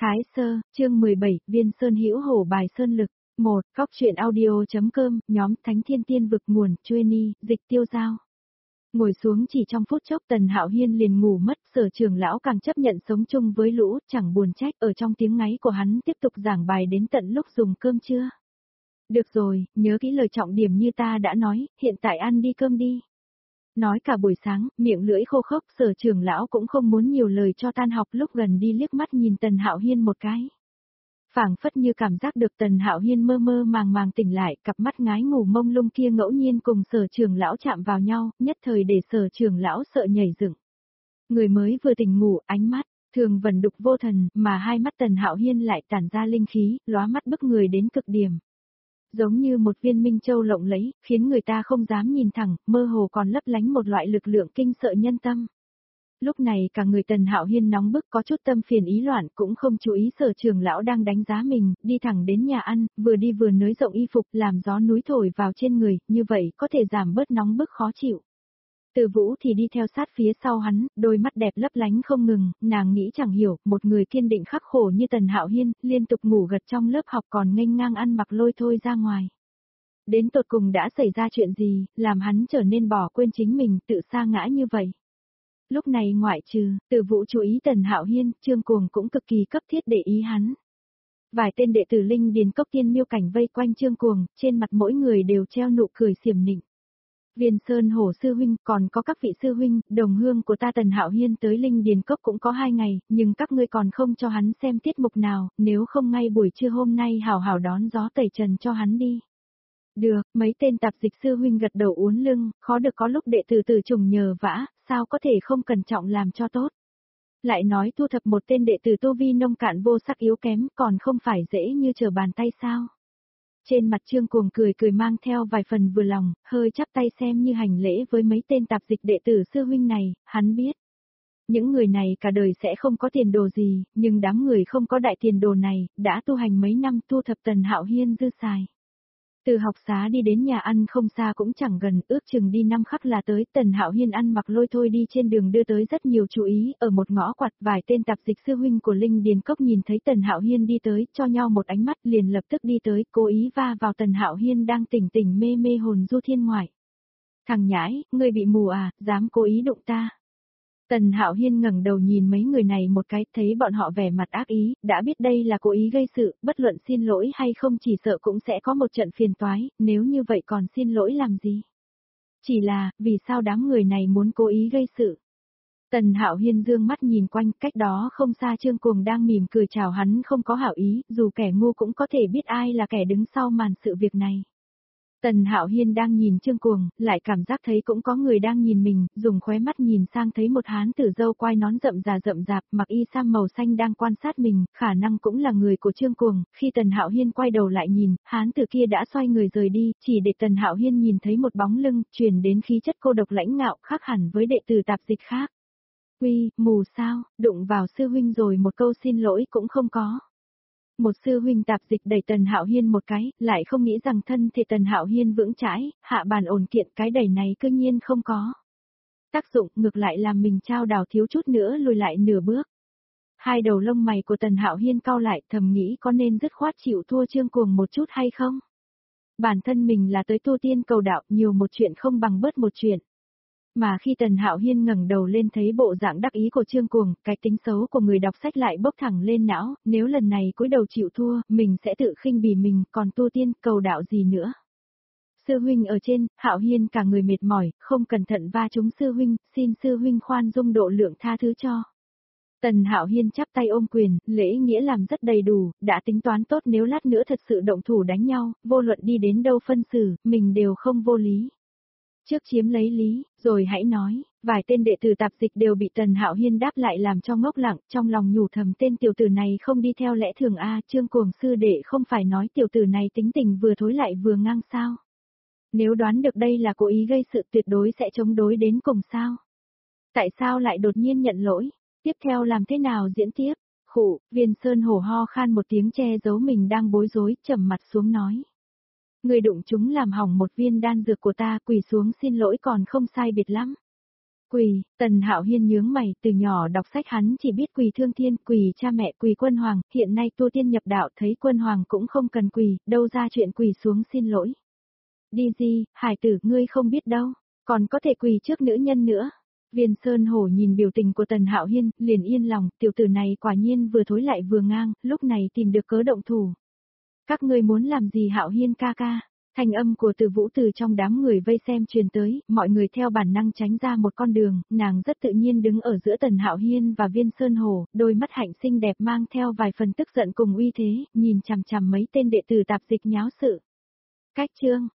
Thái Sơ, chương 17, Viên Sơn Hữu Hổ bài sơn lực. 1. Cóc truyện audio.com, nhóm Thánh Thiên Tiên vực nguồn, Chueni, dịch Tiêu Giao. Ngồi xuống chỉ trong phút chốc Tần Hạo Hiên liền ngủ mất, Sở trưởng lão càng chấp nhận sống chung với lũ, chẳng buồn trách, ở trong tiếng ngáy của hắn tiếp tục giảng bài đến tận lúc dùng cơm trưa. Được rồi, nhớ kỹ lời trọng điểm như ta đã nói, hiện tại ăn đi cơm đi. Nói cả buổi sáng, miệng lưỡi khô khốc, Sở trưởng lão cũng không muốn nhiều lời cho tan học, lúc gần đi liếc mắt nhìn Tần Hạo Hiên một cái. Phảng phất như cảm giác được Tần Hạo Hiên mơ mơ màng màng tỉnh lại, cặp mắt ngái ngủ mông lung kia ngẫu nhiên cùng Sở trưởng lão chạm vào nhau, nhất thời để Sở trưởng lão sợ nhảy dựng. Người mới vừa tỉnh ngủ, ánh mắt thường vẩn đục vô thần, mà hai mắt Tần Hạo Hiên lại tản ra linh khí, lóa mắt bức người đến cực điểm. Giống như một viên minh châu lộng lẫy, khiến người ta không dám nhìn thẳng, mơ hồ còn lấp lánh một loại lực lượng kinh sợ nhân tâm. Lúc này cả người Tần Hạo Hiên nóng bức, có chút tâm phiền ý loạn, cũng không chú ý Sở trưởng lão đang đánh giá mình, đi thẳng đến nhà ăn, vừa đi vừa nới rộng y phục, làm gió núi thổi vào trên người, như vậy có thể giảm bớt nóng bức khó chịu. Từ Vũ thì đi theo sát phía sau hắn, đôi mắt đẹp lấp lánh không ngừng, nàng nghĩ chẳng hiểu, một người kiên định khắc khổ như Tần Hạo Hiên, liên tục ngủ gật trong lớp học còn nghênh ngang ăn mặc lôi thôi ra ngoài. Đến tột cùng đã xảy ra chuyện gì, làm hắn trở nên bỏ quên chính mình, tự sa ngã như vậy. Lúc này ngoại trừ, Từ Vũ chú ý Tần Hạo Hiên, Trương Cuồng cũng cực kỳ cấp thiết để ý hắn. Vài tên đệ tử Linh Điền Cốc Tiên Miêu Cảnh vây quanh Trương Cuồng, trên mặt mỗi người đều treo nụ cười xiểm nịnh. Viên Sơn Hổ sư huynh, còn có các vị sư huynh, đồng hương của ta Tần Hạo Hiên tới Linh Điền Cốc cũng có 2 ngày, nhưng các ngươi còn không cho hắn xem tiết mục nào, nếu không ngay buổi trưa hôm nay hảo hảo đón gió tẩy trần cho hắn đi. Được, mấy tên tạp dịch sư huynh gật đầu uốn lưng, khó được có lúc đệ tử từ trùng nhờ vả, sao có thể không cẩn trọng làm cho tốt. Lại nói thu thập một tên đệ tử tu vi nông cạn vô sắc yếu kém, còn không phải dễ như trở bàn tay sao. Trên mặt Trương Cuồng cười cười mang theo vài phần vừa lòng, hơi chắp tay xem như hành lễ với mấy tên tạp dịch đệ tử sư huynh này, hắn biết. Những người này cả đời sẽ không có tiền đồ gì, nhưng đám người không có đại tiền đồ này, đã tu hành mấy năm thu thập Tần Hạo Hiên dư xài. Từ học xá đi đến nhà ăn không xa cũng chẳng gần, ước chừng đi 5 khắc là tới. Tần Hạo Hiên ăn mặc lôi thôi đi trên đường đưa tới rất nhiều chú ý, ở một ngõ quặt vài tên tạp dịch sư huynh của Linh Điền Cốc nhìn thấy Tần Hạo Hiên đi tới, cho nhau một ánh mắt liền lập tức đi tới, cố ý va vào Tần Hạo Hiên đang tỉnh tỉnh mê mê hồn du thiên ngoại. Thằng nhãi, ngươi bị mù à, dám cố ý đụng ta. Tần Hạo Hiên ngẩng đầu nhìn mấy người này một cái, thấy bọn họ vẻ mặt ác ý, đã biết đây là cố ý gây sự, bất luận xin lỗi hay không chỉ sợ cũng sẽ có một trận phiền toái, nếu như vậy còn xin lỗi làm gì? Chỉ là, vì sao đám người này muốn cố ý gây sự? Tần Hạo Hiên dương mắt nhìn quanh, cách đó không xa Trương Cuồng đang mỉm cười chào hắn không có hảo ý, dù kẻ ngu cũng có thể biết ai là kẻ đứng sau màn sự việc này. Tần Hạo Hiên đang nhìn Trương Cuồng, lại cảm giác thấy cũng có người đang nhìn mình, dùng khóe mắt nhìn sang thấy một hán tử râu quai nón rậm rạp, mặc y sam màu xanh đang quan sát mình, khả năng cũng là người của Trương Cuồng. Khi Tần Hạo Hiên quay đầu lại nhìn, hán tử kia đã xoay người rời đi, chỉ để Tần Hạo Hiên nhìn thấy một bóng lưng, truyền đến khí chất cô độc lãnh ngạo, khác hẳn với đệ tử tạp dịch khác. Uy, mù sao, đụng vào sư huynh rồi một câu xin lỗi cũng không có. Một sư huynh tạp dịch đẩy Tần Hạo Hiên một cái, lại không nghĩ rằng thân thể Tần Hạo Hiên vững chãi, hạ bàn ổn kiện, cái đẩy này cư nhiên không có tác dụng, ngược lại làm mình trao đảo thiếu chút nữa lùi lại nửa bước. Hai đầu lông mày của Tần Hạo Hiên cau lại, thầm nghĩ có nên dứt khoát chịu thua Trương Cuồng một chút hay không? Bản thân mình là tới tu tiên cầu đạo, nhiều một chuyện không bằng bớt một chuyện. Mà khi Tần Hạo Hiên ngẩng đầu lên thấy bộ dạng đắc ý của Trương Cuồng, cái tính xấu của người đọc sách lại bốc thẳng lên não, nếu lần này cúi đầu chịu thua, mình sẽ tự khinh bỉ mình, còn tu tiên, cầu đạo gì nữa. Sư huynh ở trên, Hạo Hiên cả người mệt mỏi, không cẩn thận va trúng sư huynh, xin sư huynh khoan dung độ lượng tha thứ cho. Tần Hạo Hiên chắp tay ôm quyền, lễ nghĩa làm rất đầy đủ, đã tính toán tốt nếu lát nữa thật sự động thủ đánh nhau, vô luận đi đến đâu phân xử, mình đều không vô lý. Trước chiếm lấy lý, rồi hãy nói, vài tên đệ tử tạp dịch đều bị Tần Hạo Hiên đáp lại làm cho ngốc lặng, trong lòng nhủ thầm tên tiểu tử này không đi theo lẽ thường a, Trương Cuồng sư đệ không phải nói tiểu tử này tính tình vừa thối lại vừa ngang sao. Nếu đoán được đây là cố ý gây sự tuyệt đối sẽ chống đối đến cùng sao. Tại sao lại đột nhiên nhận lỗi, tiếp theo làm thế nào diễn tiếp, khụ, Viên Sơn Hổ ho khan một tiếng che giấu mình đang bối rối, trầm mặt xuống nói. Người đụng chúng làm hỏng một viên đan dược của ta, quỳ xuống xin lỗi còn không sai biệt lắm. Quỳ, Tần Hạo Hiên nhướng mày, từ nhỏ đọc sách hắn chỉ biết quỳ thương thiên, quỳ cha mẹ, quỳ quân hoàng, hiện nay tu tiên nhập đạo thấy quân hoàng cũng không cần quỳ, đâu ra chuyện quỳ xuống xin lỗi. Đi gì, hải tử, ngươi không biết đâu, còn có thể quỳ trước nữ nhân nữa. Viên Sơn Hổ nhìn biểu tình của Tần Hạo Hiên, liền yên lòng, tiểu tử này quả nhiên vừa thối lại vừa ngang, lúc này tìm được cớ động thủ. Các ngươi muốn làm gì Hạo Hiên ca ca? Thanh âm của Từ Vũ từ trong đám người vây xem truyền tới, mọi người theo bản năng tránh ra một con đường, nàng rất tự nhiên đứng ở giữa Tần Hạo Hiên và Viên Sơn Hổ, đôi mắt hạnh xinh đẹp mang theo vài phần tức giận cùng uy thế, nhìn chằm chằm mấy tên đệ tử tạp dịch nháo sự. Cách chương,